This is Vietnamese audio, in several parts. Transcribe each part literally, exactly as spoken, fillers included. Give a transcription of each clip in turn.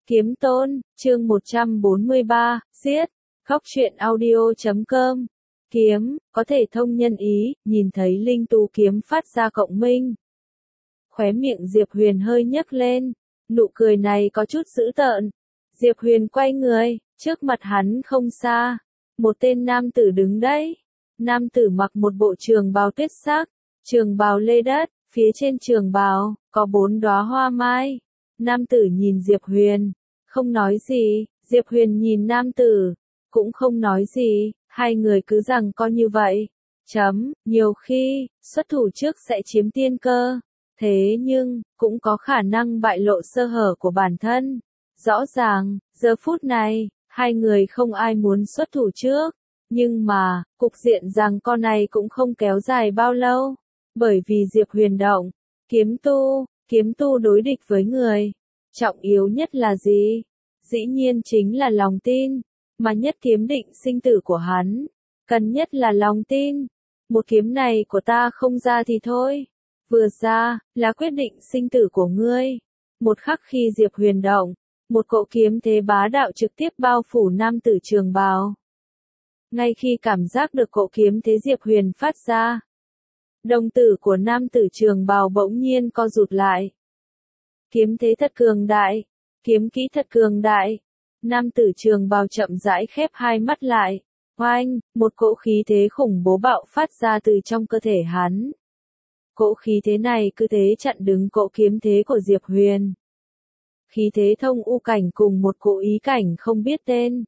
Kiếm Tôn, chương một trăm bốn mươi ba, giết, khóc chuyện audio chấm com. Kiếm, có thể thông nhân ý, nhìn thấy linh tú kiếm phát ra cộng minh. Khóe miệng Diệp Huyền hơi nhếch lên, nụ cười này có chút dữ tợn. Diệp Huyền quay người, trước mặt hắn không xa, một tên nam tử đứng đấy. Nam tử mặc một bộ trường bào tuyết sắc, trường bào lê đất, phía trên trường bào, có bốn đóa hoa mai. Nam tử nhìn Diệp Huyền, không nói gì, Diệp Huyền nhìn nam tử, cũng không nói gì, hai người cứ rằng co như vậy. Chấm, nhiều khi, xuất thủ trước sẽ chiếm tiên cơ, thế nhưng, cũng có khả năng bại lộ sơ hở của bản thân. Rõ ràng, giờ phút này, hai người không ai muốn xuất thủ trước, nhưng mà, cục diện rằng con này cũng không kéo dài bao lâu, bởi vì Diệp Huyền động, kiếm tu, kiếm tu đối địch với người. Trọng yếu nhất là gì? Dĩ nhiên chính là lòng tin, mà nhất kiếm định sinh tử của hắn, cần nhất là lòng tin. Một kiếm này của ta không ra thì thôi, vừa ra, là quyết định sinh tử của ngươi. Một khắc khi Diệp Huyền động, một cỗ kiếm thế bá đạo trực tiếp bao phủ nam tử trường bào. Ngay khi cảm giác được cỗ kiếm thế Diệp Huyền phát ra, đồng tử của nam tử trường bào bỗng nhiên co rụt lại. Kiếm thế thật cường đại, kiếm kỹ thật cường đại. Nam tử trường bào chậm rãi khép hai mắt lại. Oanh, một cỗ khí thế khủng bố bạo phát ra từ trong cơ thể hắn. Cỗ khí thế này cứ thế chặn đứng cỗ kiếm thế của Diệp Huyền. Khí thế thông u cảnh cùng một cỗ ý cảnh không biết tên.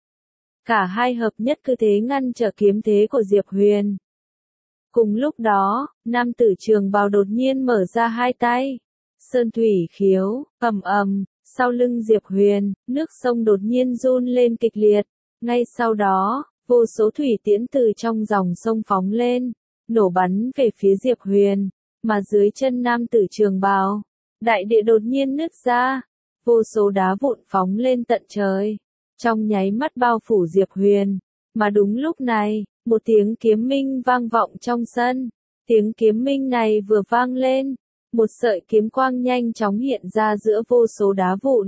Cả hai hợp nhất cứ thế ngăn trở kiếm thế của Diệp Huyền. Cùng lúc đó, nam tử trường bào đột nhiên mở ra hai tay. Sơn thủy khiếu, ầm ầm, sau lưng Diệp Huyền, nước sông đột nhiên run lên kịch liệt. Ngay sau đó, vô số thủy tiễn từ trong dòng sông phóng lên, nổ bắn về phía Diệp Huyền, mà dưới chân nam tử trường bào, đại địa đột nhiên nứt ra, vô số đá vụn phóng lên tận trời, trong nháy mắt bao phủ Diệp Huyền. Mà đúng lúc này, một tiếng kiếm minh vang vọng trong sân. Tiếng kiếm minh này vừa vang lên, một sợi kiếm quang nhanh chóng hiện ra giữa vô số đá vụn.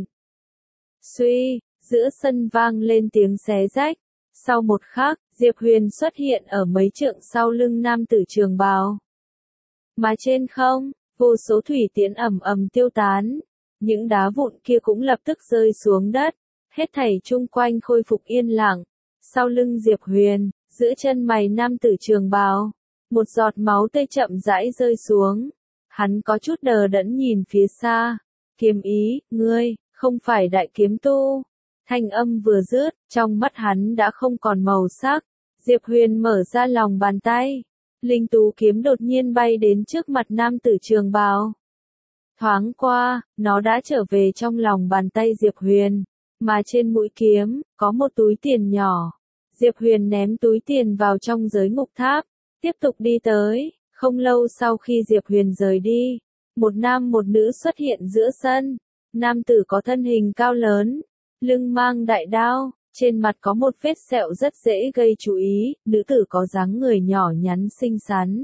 Suy, giữa sân vang lên tiếng xé rách. Sau một khắc, Diệp Huyền xuất hiện ở mấy trượng sau lưng nam tử trường bào. Mà trên không, vô số thủy tiễn ầm ầm tiêu tán. Những đá vụn kia cũng lập tức rơi xuống đất. Hết thảy chung quanh khôi phục yên lặng. Sau lưng Diệp Huyền, giữa chân mày nam tử trường bào, một giọt máu tươi chậm rãi rơi xuống. Hắn có chút đờ đẫn nhìn phía xa. Kiếm ý, ngươi, không phải đại kiếm tu. Thanh âm vừa dứt, trong mắt hắn đã không còn màu sắc. Diệp Huyền mở ra lòng bàn tay. Linh tú kiếm đột nhiên bay đến trước mặt nam tử trường bào. Thoáng qua, nó đã trở về trong lòng bàn tay Diệp Huyền. Mà trên mũi kiếm, có một túi tiền nhỏ. Diệp Huyền ném túi tiền vào trong giới ngục tháp. Tiếp tục đi tới. Không lâu sau khi Diệp Huyền rời đi, một nam một nữ xuất hiện giữa sân. Nam tử có thân hình cao lớn, lưng mang đại đao, trên mặt có một vết sẹo rất dễ gây chú ý, nữ tử có dáng người nhỏ nhắn xinh xắn.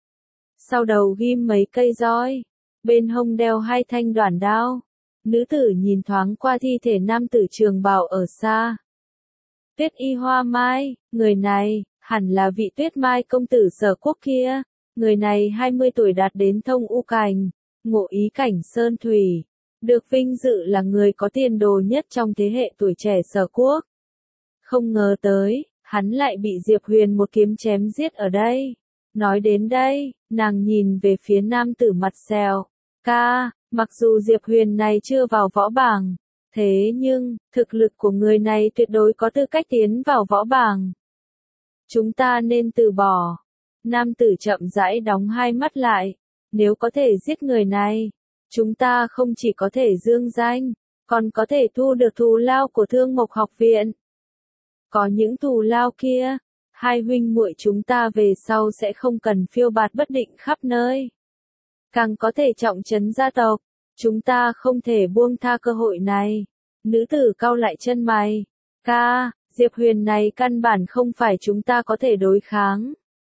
Sau đầu ghim mấy cây roi, bên hông đeo hai thanh đoản đao. Nữ tử nhìn thoáng qua thi thể nam tử trường bào ở xa. Tuyết y hoa mai, người này, hẳn là vị Tuyết Mai công tử Sở Quốc kia. Người này hai mươi tuổi đạt đến thông u cảnh, ngộ ý cảnh sơn thủy, được vinh dự là người có tiền đồ nhất trong thế hệ tuổi trẻ Sở Quốc. Không ngờ tới, hắn lại bị Diệp Huyền một kiếm chém giết ở đây. Nói đến đây, nàng nhìn về phía nam tử mặt sẹo. Ca, mặc dù Diệp Huyền này chưa vào võ bảng, thế nhưng, thực lực của người này tuyệt đối có tư cách tiến vào võ bảng. Chúng ta nên từ bỏ. Nam tử chậm rãi đóng hai mắt lại. Nếu có thể giết người này, chúng ta không chỉ có thể dương danh, còn có thể thu được thù lao của Thương Mộc học viện. Có những thù lao kia, hai huynh muội chúng ta về sau sẽ không cần phiêu bạt bất định khắp nơi. Càng có thể trọng trấn gia tộc, chúng ta không thể buông tha cơ hội này. Nữ tử cau lại chân mày. Ca, Diệp Huyền này căn bản không phải chúng ta có thể đối kháng.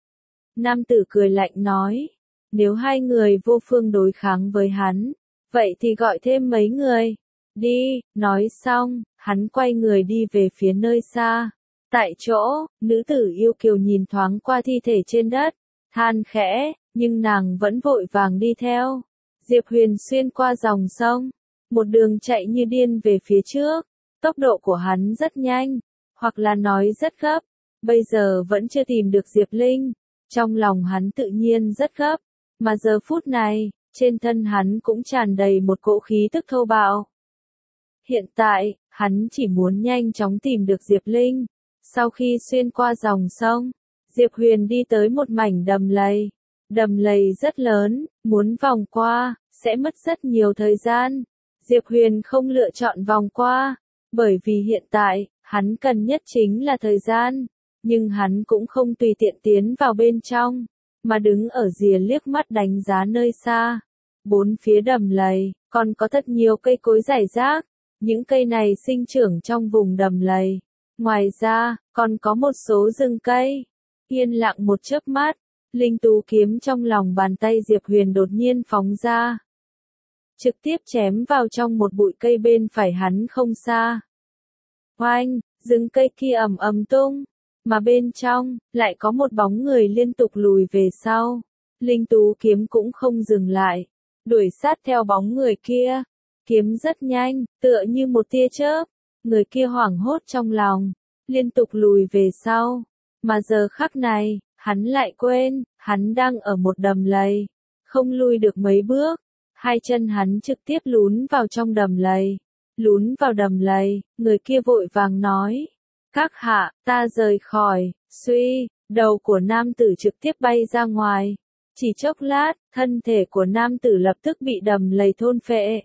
Nam tử cười lạnh nói, nếu hai người vô phương đối kháng với hắn, vậy thì gọi thêm mấy người. Đi, nói xong, hắn quay người đi về phía nơi xa. Tại chỗ, nữ tử yêu kiều nhìn thoáng qua thi thể trên đất, than khẽ, nhưng nàng vẫn vội vàng đi theo. Diệp Huyền xuyên qua dòng sông, một đường chạy như điên về phía trước, tốc độ của hắn rất nhanh, hoặc là nói rất gấp, bây giờ vẫn chưa tìm được Diệp Linh, trong lòng hắn tự nhiên rất gấp, mà giờ phút này, trên thân hắn cũng tràn đầy một cỗ khí tức thô bạo. Hiện tại, hắn chỉ muốn nhanh chóng tìm được Diệp Linh. Sau khi xuyên qua dòng sông, Diệp Huyền đi tới một mảnh đầm lầy. Đầm lầy rất lớn, muốn vòng qua, sẽ mất rất nhiều thời gian. Diệp Huyền không lựa chọn vòng qua, bởi vì hiện tại, hắn cần nhất chính là thời gian. Nhưng hắn cũng không tùy tiện tiến vào bên trong, mà đứng ở rìa liếc mắt đánh giá nơi xa. Bốn phía đầm lầy, còn có thật nhiều cây cối rải rác. Những cây này sinh trưởng trong vùng đầm lầy. Ngoài ra, còn có một số rừng cây. Yên lặng một chớp mắt, linh tú kiếm trong lòng bàn tay Diệp Huyền đột nhiên phóng ra. Trực tiếp chém vào trong một bụi cây bên phải hắn không xa. Oanh, rừng cây kia ầm ầm tung, mà bên trong, lại có một bóng người liên tục lùi về sau. Linh tú kiếm cũng không dừng lại, đuổi sát theo bóng người kia. Kiếm rất nhanh, tựa như một tia chớp, người kia hoảng hốt trong lòng, liên tục lùi về sau, mà giờ khắc này, hắn lại quên, hắn đang ở một đầm lầy, không lui được mấy bước, hai chân hắn trực tiếp lún vào trong đầm lầy, lún vào đầm lầy, người kia vội vàng nói, các hạ, ta rời khỏi, suy, đầu của nam tử trực tiếp bay ra ngoài, chỉ chốc lát, thân thể của nam tử lập tức bị đầm lầy thôn phệ.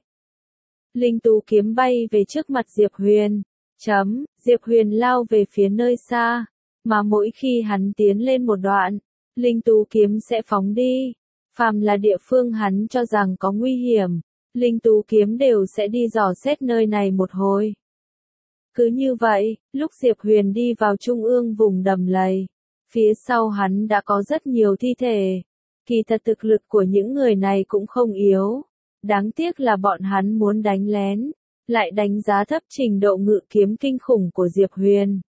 Linh tú kiếm bay về trước mặt Diệp Huyền. Chấm, Diệp Huyền lao về phía nơi xa, mà mỗi khi hắn tiến lên một đoạn, linh tú kiếm sẽ phóng đi. Phàm là địa phương hắn cho rằng có nguy hiểm, linh tú kiếm đều sẽ đi dò xét nơi này một hồi. Cứ như vậy, lúc Diệp Huyền đi vào trung ương vùng đầm lầy, phía sau hắn đã có rất nhiều thi thể. Kỳ thật thực lực của những người này cũng không yếu. Đáng tiếc là bọn hắn muốn đánh lén, lại đánh giá thấp trình độ ngự kiếm kinh khủng của Diệp Huyền.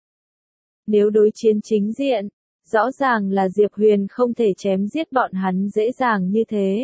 Nếu đối chiến chính diện, rõ ràng là Diệp Huyền không thể chém giết bọn hắn dễ dàng như thế.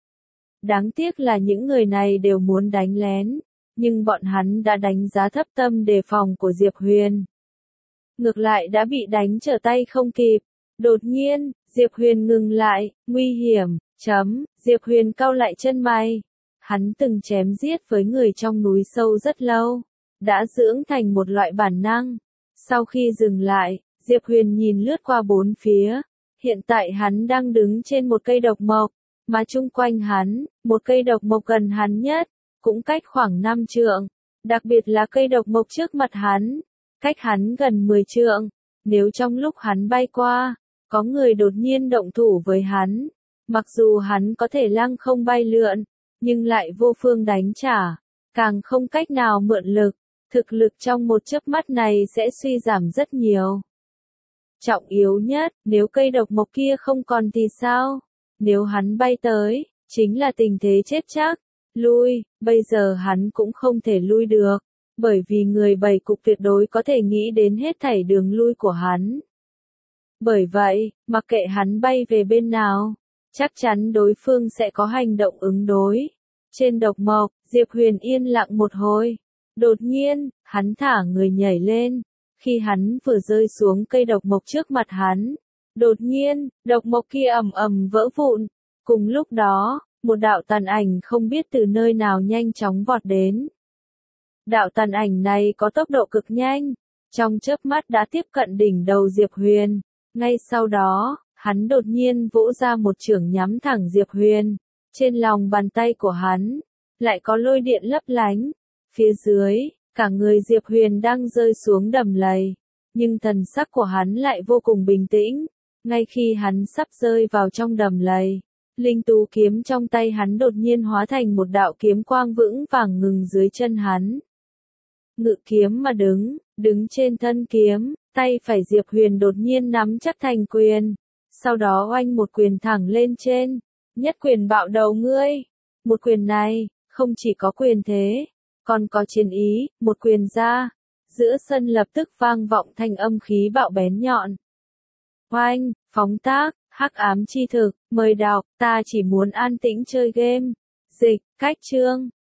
Đáng tiếc là những người này đều muốn đánh lén, nhưng bọn hắn đã đánh giá thấp tâm đề phòng của Diệp Huyền. Ngược lại đã bị đánh trở tay không kịp. Đột nhiên, Diệp Huyền ngừng lại, nguy hiểm, chấm, Diệp Huyền cau lại chân mày. Hắn từng chém giết với người trong núi sâu rất lâu, đã dưỡng thành một loại bản năng. Sau khi dừng lại, Diệp Huyền nhìn lướt qua bốn phía. Hiện tại hắn đang đứng trên một cây độc mộc, mà chung quanh hắn, một cây độc mộc gần hắn nhất, cũng cách khoảng năm trượng. Đặc biệt là cây độc mộc trước mặt hắn, cách hắn gần mười trượng. Nếu trong lúc hắn bay qua, có người đột nhiên động thủ với hắn, mặc dù hắn có thể lăng không bay lượn, nhưng lại vô phương đánh trả, càng không cách nào mượn lực, thực lực trong một chớp mắt này sẽ suy giảm rất nhiều. Trọng yếu nhất, nếu cây độc mộc kia không còn thì sao? Nếu hắn bay tới, chính là tình thế chết chắc. Lui, bây giờ hắn cũng không thể lui được, bởi vì người bầy cục tuyệt đối có thể nghĩ đến hết thảy đường lui của hắn. Bởi vậy, mặc kệ hắn bay về bên nào, chắc chắn đối phương sẽ có hành động ứng đối. Trên độc mộc, Diệp Huyền yên lặng một hồi. Đột nhiên, hắn thả người nhảy lên. Khi hắn vừa rơi xuống cây độc mộc trước mặt hắn, đột nhiên, độc mộc kia ầm ầm vỡ vụn. Cùng lúc đó, một đạo tàn ảnh không biết từ nơi nào nhanh chóng vọt đến. Đạo tàn ảnh này có tốc độ cực nhanh, trong chớp mắt đã tiếp cận đỉnh đầu Diệp Huyền. Ngay sau đó, hắn đột nhiên vỗ ra một chưởng nhắm thẳng Diệp Huyền. Trên lòng bàn tay của hắn, lại có lôi điện lấp lánh. Phía dưới, cả người Diệp Huyền đang rơi xuống đầm lầy. Nhưng thần sắc của hắn lại vô cùng bình tĩnh. Ngay khi hắn sắp rơi vào trong đầm lầy, linh tú kiếm trong tay hắn đột nhiên hóa thành một đạo kiếm quang vững vàng ngừng dưới chân hắn. Ngự kiếm mà đứng, đứng trên thân kiếm, tay phải Diệp Huyền đột nhiên nắm chắc thành quyền. Sau đó oanh một quyền thẳng lên trên, nhất quyền bạo đầu ngươi. Một quyền này, không chỉ có quyền thế, còn có chiến ý, một quyền ra. Giữa sân lập tức vang vọng thanh âm khí bạo bén nhọn. Oanh, phóng tác, hắc ám chi thực, mời đọc, ta chỉ muốn an tĩnh chơi game. Dịch, cách chương.